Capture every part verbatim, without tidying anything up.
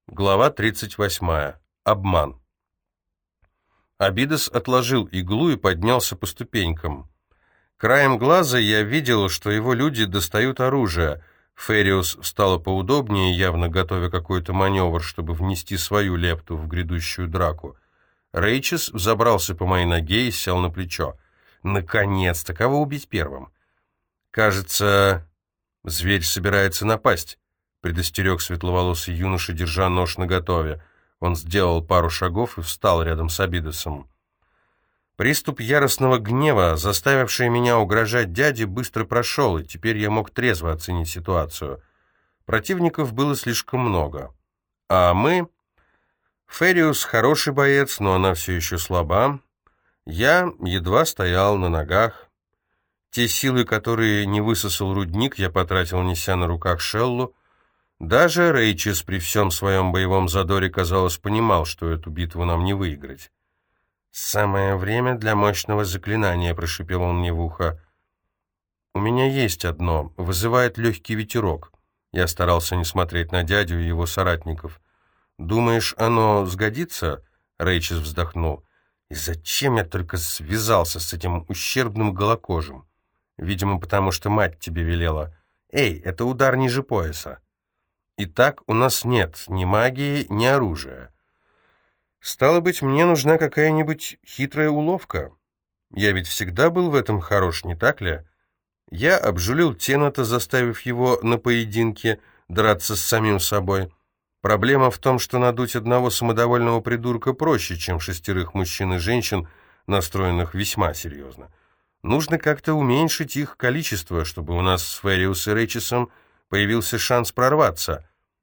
Глава тридцать восьмая. Обман. Абидос отложил иглу и поднялся по ступенькам. Краем глаза я видел, что его люди достают оружие. Фериус встала поудобнее, явно готовя какой-то маневр, чтобы внести свою лепту в грядущую драку. Рейчес взобрался по моей ноге и сел на плечо. Наконец-то! Кого убить первым? Кажется, зверь собирается напасть. Предостерег светловолосый юноша, держа нож наготове. Он сделал пару шагов и встал рядом с Абидосом. Приступ яростного гнева, заставивший меня угрожать дяде, быстро прошел, и теперь я мог трезво оценить ситуацию. Противников было слишком много. А мы... Фериус хороший боец, но она все еще слаба. Я едва стоял на ногах. Те силы, которые не высосал рудник, я потратил, неся на руках Шеллу. Даже Рейчес при всем своем боевом задоре, казалось, понимал, что эту битву нам не выиграть. «Самое время для мощного заклинания», — прошипел он мне в ухо. «У меня есть одно, вызывает легкий ветерок». Я старался не смотреть на дядю и его соратников. «Думаешь, оно сгодится?» — Рейчес вздохнул. «И зачем я только связался с этим ущербным голокожим? Видимо, потому что мать тебе велела. Эй, это удар ниже пояса». Итак, у нас нет ни магии, ни оружия. Стало быть, мне нужна какая-нибудь хитрая уловка. Я ведь всегда был в этом хорош, не так ли? Я обжулил Тената, заставив его на поединке драться с самим собой. Проблема в том, что надуть одного самодовольного придурка проще, чем шестерых мужчин и женщин, настроенных весьма серьезно. Нужно как-то уменьшить их количество, чтобы у нас с Фериус и Рейчесом появился шанс прорваться.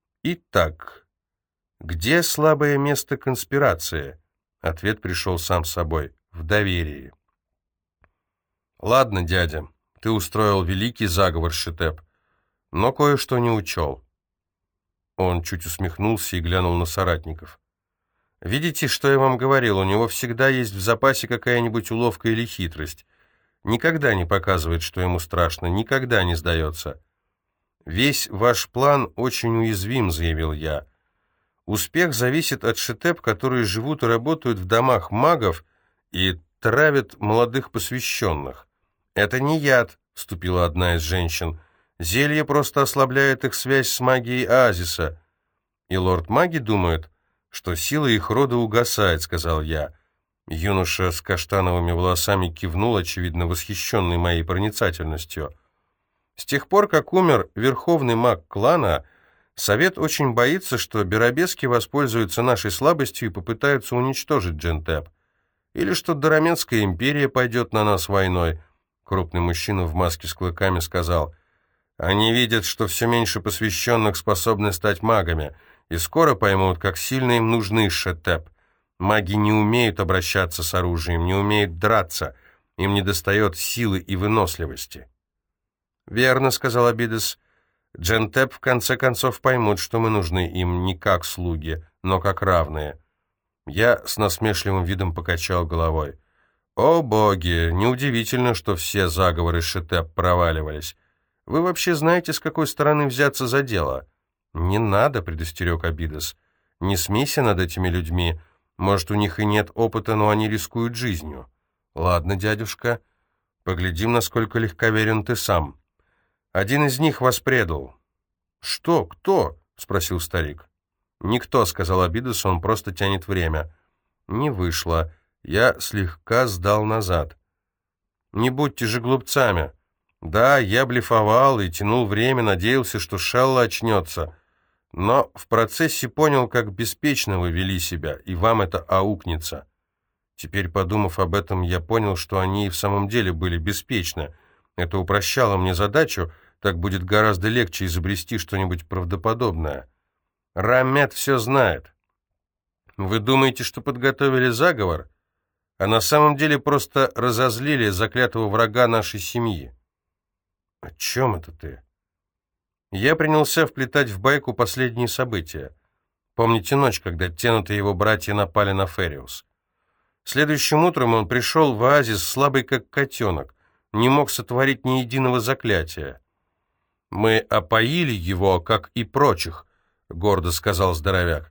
Итак, где слабое место конспирации? Ответ пришел сам собой. В доверии. Ладно, дядя, ты устроил великий заговор, Шетеп, но кое-что не учел. Он чуть усмехнулся и глянул на соратников. Видите, что я вам говорил, у него всегда есть в запасе какая-нибудь уловка или хитрость. Никогда не показывает, что ему страшно, никогда не сдается. «Весь ваш план очень уязвим», — заявил я. «Успех зависит от шетеп, которые живут и работают в домах магов и травят молодых посвященных». «Это не яд», — вступила одна из женщин. «Зелье просто ослабляет их связь с магией оазиса». «И лорд-маги думают, что сила их рода угасает», — сказал я. Юноша с каштановыми волосами кивнул, очевидно восхищенный моей проницательностью. С тех пор, как умер верховный маг клана, совет очень боится, что беробески воспользуются нашей слабостью и попытаются уничтожить Джентеп. Или что Дараменская империя пойдет на нас войной. Крупный мужчина в маске с клыками сказал: «Они видят, что все меньше посвященных способны стать магами, и скоро поймут, как сильно им нужны шетеп. Маги не умеют обращаться с оружием, не умеют драться, им недостает силы и выносливости». «Верно», — сказал Абидос. «Джентеп в конце концов поймут, что мы нужны им не как слуги, но как равные». Я с насмешливым видом покачал головой. «О боги, неудивительно, что все заговоры шетеп проваливались. Вы вообще знаете, с какой стороны взяться за дело?» «Не надо», — предостерег Абидос. «Не смейся над этими людьми. Может, у них и нет опыта, но они рискуют жизнью». «Ладно, дядюшка, поглядим, насколько легковерен ты сам». «Один из них вас предал». «Что? Кто?» — спросил старик. «Никто», — сказал Абидос, — «он просто тянет время». Не вышло. Я слегка сдал назад. «Не будьте же глупцами. Да, я блефовал и тянул время, надеялся, что Шелла очнется. Но в процессе понял, как беспечно вы вели себя, и вам это аукнется». Теперь, подумав об этом, я понял, что они и в самом деле были беспечны. Это упрощало мне задачу, так будет гораздо легче изобрести что-нибудь правдоподобное. Рамет все знает. Вы думаете, что подготовили заговор? А на самом деле просто разозлили заклятого врага нашей семьи. О чем это ты? Я принялся вплетать в байку последние события. Помните ночь, когда Тенат и его братья напали на Фериус? Следующим утром он пришел в оазис слабый как котенок, не мог сотворить ни единого заклятия. «Мы опоили его, как и прочих», — гордо сказал здоровяк.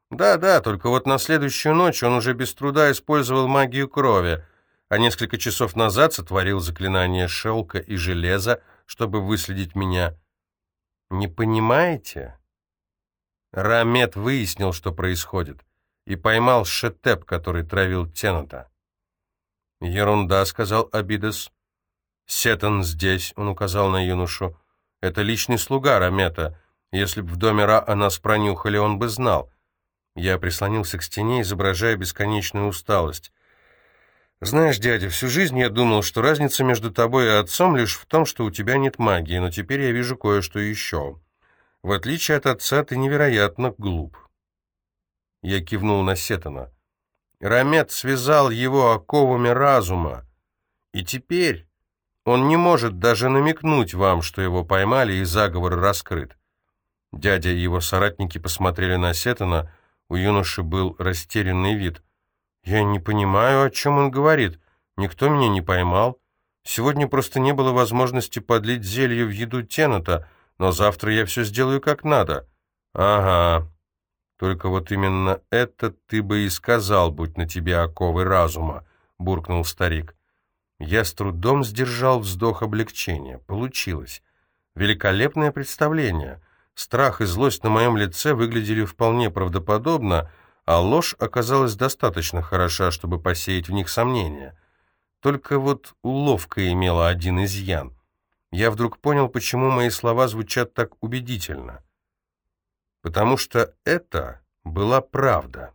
Да-да, только вот на следующую ночь он уже без труда использовал магию крови, а несколько часов назад сотворил заклинание шелка и железа, чтобы выследить меня. Не понимаете? Рамет выяснил, что происходит, и поймал Шетеп, который травил Тената. «Ерунда», — сказал Абидос. «Сетан здесь», — он указал на юношу. «Это личный слуга Рамета. Если б в доме Ра нас пронюхали, он бы знал». Я прислонился к стене, изображая бесконечную усталость. «Знаешь, дядя, всю жизнь я думал, что разница между тобой и отцом лишь в том, что у тебя нет магии, но теперь я вижу кое-что еще. В отличие от отца, ты невероятно глуп». Я кивнул на Сетана. Рамет связал его оковами разума, и теперь он не может даже намекнуть вам, что его поймали и заговор раскрыт. Дядя и его соратники посмотрели на Сетана. У юноши был растерянный вид. «Я не понимаю, о чем он говорит. Никто меня не поймал. Сегодня просто не было возможности подлить зелье в еду Тената, но завтра я все сделаю как надо». «Ага. Только вот именно это ты бы и сказал, будь на тебе оковы разума», — буркнул старик. Я с трудом сдержал вздох облегчения. Получилось. Великолепное представление. Страх и злость на моем лице выглядели вполне правдоподобно, а ложь оказалась достаточно хороша, чтобы посеять в них сомнения. Только вот уловка имела один изъян. Я вдруг понял, почему мои слова звучат так убедительно. Потому что это была правда.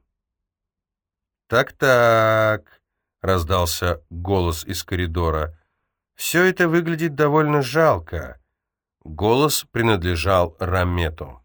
«Так-так», — раздался голос из коридора, — «все это выглядит довольно жалко». Голос принадлежал Рамету.